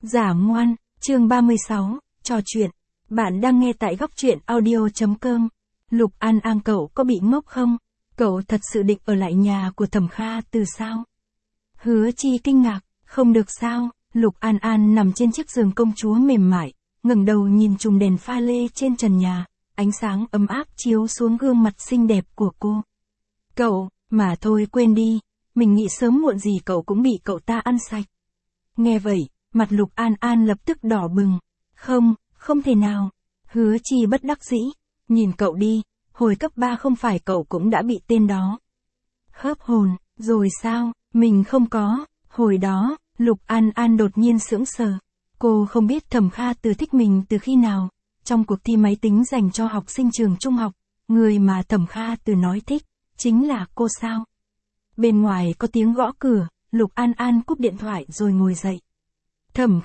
Giả ngoan, chương 36, trò chuyện. Bạn đang nghe tại góc truyện audio.com. Lục An An, cậu có bị ngốc không? Cậu thật sự định ở lại nhà của Thẩm Kha Từ sao? Hứa Chi kinh ngạc, không được sao? Lục An An nằm trên chiếc giường công chúa mềm mại, ngẩng đầu nhìn chùm đèn pha lê trên trần nhà, ánh sáng ấm áp chiếu xuống gương mặt xinh đẹp của cô. Cậu, mà thôi quên đi, mình nghĩ sớm muộn gì cậu cũng bị cậu ta ăn sạch. Nghe vậy, mặt Lục An An lập tức đỏ bừng. Không thể nào. Hứa Chi bất đắc dĩ. Nhìn cậu đi, hồi cấp 3 không phải cậu cũng đã bị tên đó hớp hồn, rồi sao? Mình không có. Hồi đó, Lục An An đột nhiên sững sờ. Cô không biết Thẩm Kha Từ thích mình từ khi nào. Trong cuộc thi máy tính dành cho học sinh trường trung học, người mà Thẩm Kha Từ nói thích, chính là cô sao? Bên ngoài có tiếng gõ cửa, Lục An An cúp điện thoại rồi ngồi dậy. Thẩm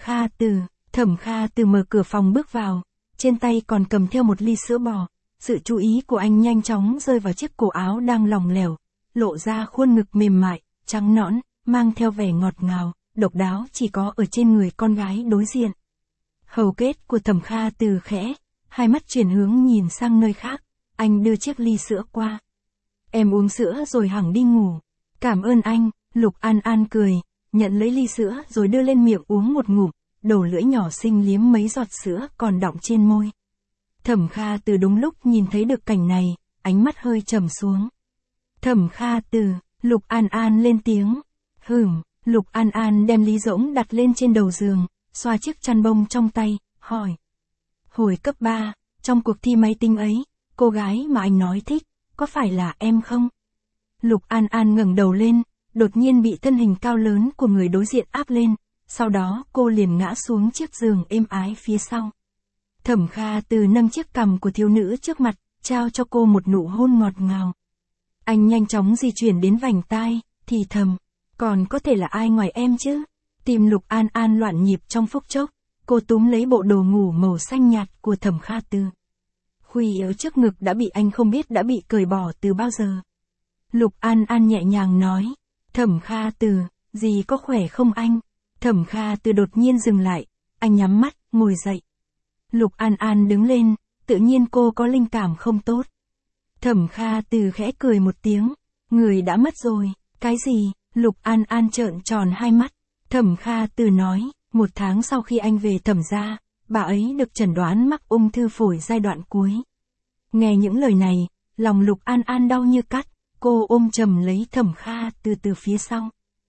Kha Từ mở cửa phòng bước vào, trên tay còn cầm theo một ly sữa bò. Sự chú ý của anh nhanh chóng rơi vào chiếc cổ áo đang lỏng lẻo, lộ ra khuôn ngực mềm mại, trắng nõn, mang theo vẻ ngọt ngào, độc đáo chỉ có ở trên người con gái đối diện. Hầu kết của Thẩm Kha Từ khẽ, hai mắt chuyển hướng nhìn sang nơi khác, anh đưa chiếc ly sữa qua. Em uống sữa rồi hẳn đi ngủ. Cảm ơn anh, Lục An An cười, nhận lấy ly sữa rồi đưa lên miệng uống một ngụm, đầu lưỡi nhỏ xinh liếm mấy giọt sữa còn đọng trên môi. Thẩm Kha Từ đúng lúc nhìn thấy được cảnh này, ánh mắt hơi trầm xuống. Thẩm Kha Từ, Lục An An lên tiếng. Lục An An đem ly rỗng đặt lên trên đầu giường, xoa chiếc chăn bông trong tay, hỏi. Hồi cấp 3, trong cuộc thi máy tính ấy, cô gái mà anh nói thích, có phải là em không? Lục An An ngẩng đầu lên, đột nhiên bị thân hình cao lớn của người đối diện áp lên, sau đó cô liền ngã xuống chiếc giường êm ái phía sau. Thẩm Kha Từ nâng chiếc cằm của thiếu nữ trước mặt, trao cho cô một nụ hôn ngọt ngào. Anh nhanh chóng di chuyển đến vành tai, thì thầm, còn có thể là ai ngoài em chứ? Tim Lục An An loạn nhịp trong phút chốc, cô túm lấy bộ đồ ngủ màu xanh nhạt của Thẩm Kha Từ. Khuy áo trước ngực đã bị anh không biết đã bị cởi bỏ từ bao giờ. Lục An An nhẹ nhàng nói, Thẩm Kha Từ, gì có khỏe không anh? Thẩm Kha Từ đột nhiên dừng lại, anh nhắm mắt, ngồi dậy. Lục An An đứng lên, tự nhiên cô có linh cảm không tốt. Thẩm Kha Từ khẽ cười một tiếng, người đã mất rồi, cái gì? Lục An An trợn tròn hai mắt. Thẩm Kha Từ nói, 1 tháng sau khi anh về Thẩm gia, bà ấy được chẩn đoán mắc ung thư phổi giai đoạn cuối. Nghe những lời này, lòng Lục An An đau như cắt, cô ôm chầm lấy Thẩm Kha từ phía sau.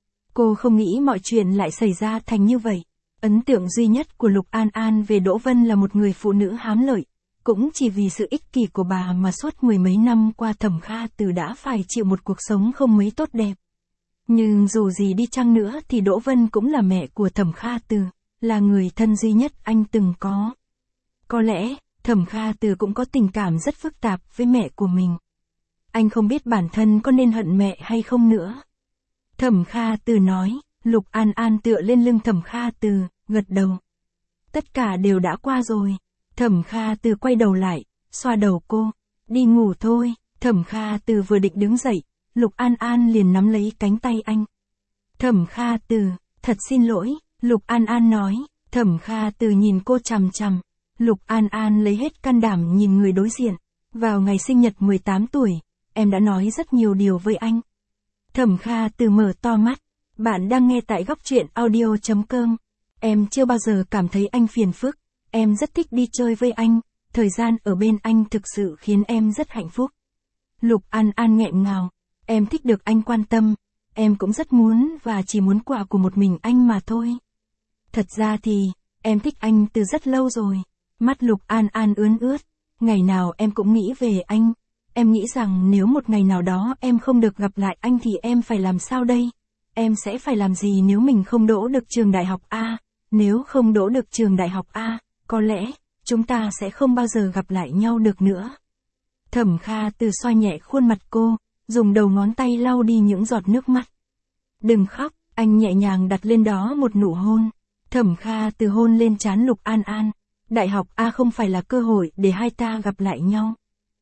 Cô không nghĩ mọi chuyện lại xảy ra thành như vậy. Ấn tượng duy nhất của Lục An An về Đỗ Vân là một người phụ nữ hám lợi. Cũng chỉ vì sự ích kỷ của bà mà suốt 10 mấy năm qua Thẩm Kha Từ đã phải chịu một cuộc sống không mấy tốt đẹp. Nhưng dù gì đi chăng nữa thì Đỗ Vân cũng là mẹ của Thẩm Kha Từ, là người thân duy nhất anh từng có. Có lẽ, Thẩm Kha Từ cũng có tình cảm rất phức tạp với mẹ của mình. Anh không biết bản thân có nên hận mẹ hay không nữa. Thẩm Kha Từ nói, Lục An An tựa lên lưng Thẩm Kha Từ, gật đầu. Tất cả đều đã qua rồi. Thẩm Kha Từ quay đầu lại, xoa đầu cô. Đi ngủ thôi. Thẩm Kha Từ vừa định đứng dậy, Lục An An liền nắm lấy cánh tay anh. Thẩm Kha Từ, thật xin lỗi, Lục An An nói. Thẩm Kha Từ nhìn cô chằm chằm. Lục An An lấy hết can đảm nhìn người đối diện. Vào ngày sinh nhật 18 tuổi, em đã nói rất nhiều điều với anh. Thẩm Kha Từ mở to mắt. Bạn đang nghe tại góc truyện audio.com. Em chưa bao giờ cảm thấy anh phiền phức. Em rất thích đi chơi với anh. Thời gian ở bên anh thực sự khiến em rất hạnh phúc. Lục An An nghẹn ngào. Em thích được anh quan tâm. Em cũng rất muốn và chỉ muốn quà của một mình anh mà thôi. Thật ra thì, em thích anh từ rất lâu rồi. Mắt Lục An An ướn ướt. Ngày nào em cũng nghĩ về anh. Em nghĩ rằng nếu một ngày nào đó em không được gặp lại anh thì em phải làm sao đây? Em sẽ phải làm gì nếu mình không đỗ được trường đại học A? Nếu không đỗ được trường đại học A, có lẽ, chúng ta sẽ không bao giờ gặp lại nhau được nữa. Thẩm Kha Từ xoa nhẹ khuôn mặt cô, dùng đầu ngón tay lau đi những giọt nước mắt. Đừng khóc, anh nhẹ nhàng đặt lên đó một nụ hôn. Thẩm Kha Từ hôn lên trán Lục An An. Đại học A không phải là cơ hội để hai ta gặp lại nhau.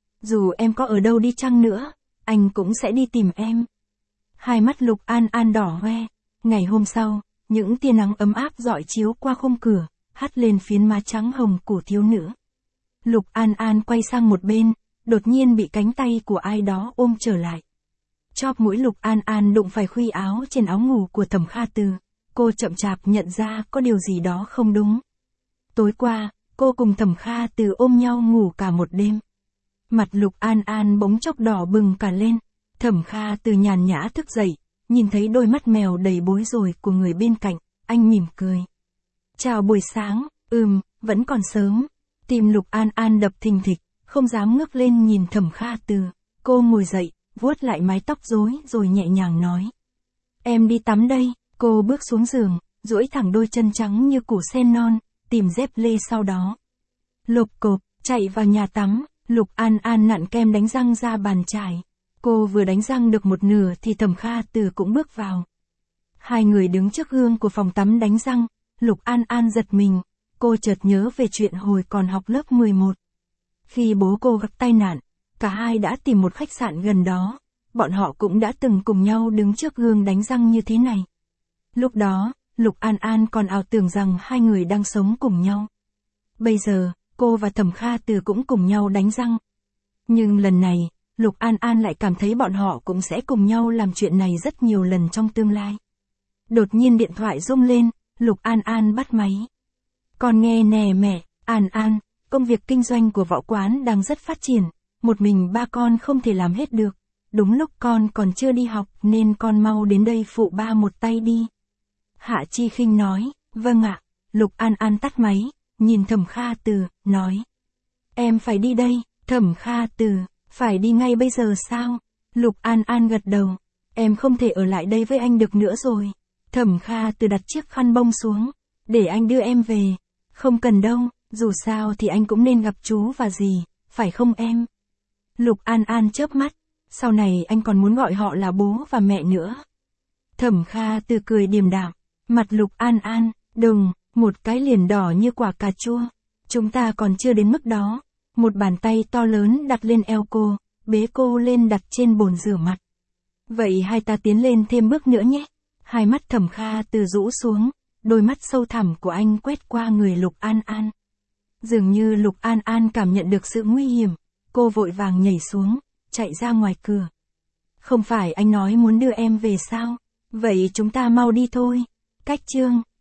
Dù em có ở đâu đi chăng nữa, anh cũng sẽ đi tìm em. Hai mắt Lục An An đỏ hoe. Ngày hôm sau, Những tia nắng ấm áp rọi chiếu qua khung cửa, hắt lên phiến má trắng hồng của thiếu nữ. Lục An An quay sang một bên, đột nhiên bị cánh tay của ai đó ôm trở lại. Chóp mũi Lục An An đụng phải khuy áo trên áo ngủ của Thẩm Kha Từ, cô chậm chạp nhận ra có điều gì đó không đúng. Tối qua, cô cùng Thẩm Kha Từ ôm nhau ngủ cả một đêm. Mặt Lục An An bỗng chốc đỏ bừng cả lên. Thẩm Kha Từ nhàn nhã thức dậy, nhìn thấy đôi mắt mèo đầy bối rối của người bên cạnh, anh mỉm cười. Chào buổi sáng, vẫn còn sớm. Tim Lục An An đập thình thịch, không dám ngước lên nhìn Thẩm Kha Từ. Cô ngồi dậy, vuốt lại mái tóc rối rồi nhẹ nhàng nói. Em đi tắm đây. Cô bước xuống giường, duỗi thẳng đôi chân trắng như củ sen non, tìm dép lê sau đó. Lộp cộp, chạy vào nhà tắm, Lục An An nặn kem đánh răng ra bàn chải. Cô vừa đánh răng được một nửa thì Thẩm Kha Từ cũng bước vào. Hai người đứng trước gương của phòng tắm đánh răng, Lục An An giật mình, cô chợt nhớ về chuyện hồi còn học lớp 11. Khi bố cô gặp tai nạn, cả hai đã tìm một khách sạn gần đó, bọn họ cũng đã từng cùng nhau đứng trước gương đánh răng như thế này. Lúc đó, Lục An An còn ảo tưởng rằng hai người đang sống cùng nhau. Bây giờ, cô và Thẩm Kha Từ cũng cùng nhau đánh răng. Nhưng lần này, Lục An An lại cảm thấy bọn họ cũng sẽ cùng nhau làm chuyện này rất nhiều lần trong tương lai. Đột nhiên điện thoại rung lên, Lục An An bắt máy. Con nghe nè mẹ, An An, công việc kinh doanh của võ quán đang rất phát triển, một mình ba con không thể làm hết được. Đúng lúc con còn chưa đi học nên con mau đến đây phụ ba một tay đi. Hạ Chi Khinh nói, vâng ạ. Lục An An tắt máy, nhìn Thẩm Kha Từ, nói. Em phải đi đây. Thẩm Kha Từ, phải đi ngay bây giờ sao? Lục An An gật đầu. Em không thể ở lại đây với anh được nữa rồi. Thẩm Kha Từ đặt chiếc khăn bông xuống. Để anh đưa em về. Không cần đâu, dù sao thì anh cũng nên gặp chú và dì, phải không em? Lục An An chớp mắt. Sau này anh còn muốn gọi họ là bố và mẹ nữa. Thẩm Kha Từ cười điềm đạm. Mặt Lục An An, đừng, một cái liền đỏ như quả cà chua. Chúng ta còn chưa đến mức đó. Một bàn tay to lớn đặt lên eo cô, bế cô lên đặt trên bồn rửa mặt. Vậy hai ta tiến lên thêm bước nữa nhé. Hai mắt Thẩm Kha Từ rũ xuống, đôi mắt sâu thẳm của anh quét qua người Lục An An. Dường như Lục An An cảm nhận được sự nguy hiểm, cô vội vàng nhảy xuống, chạy ra ngoài cửa. Không phải anh nói muốn đưa em về sao? Vậy chúng ta mau đi thôi. Cách chương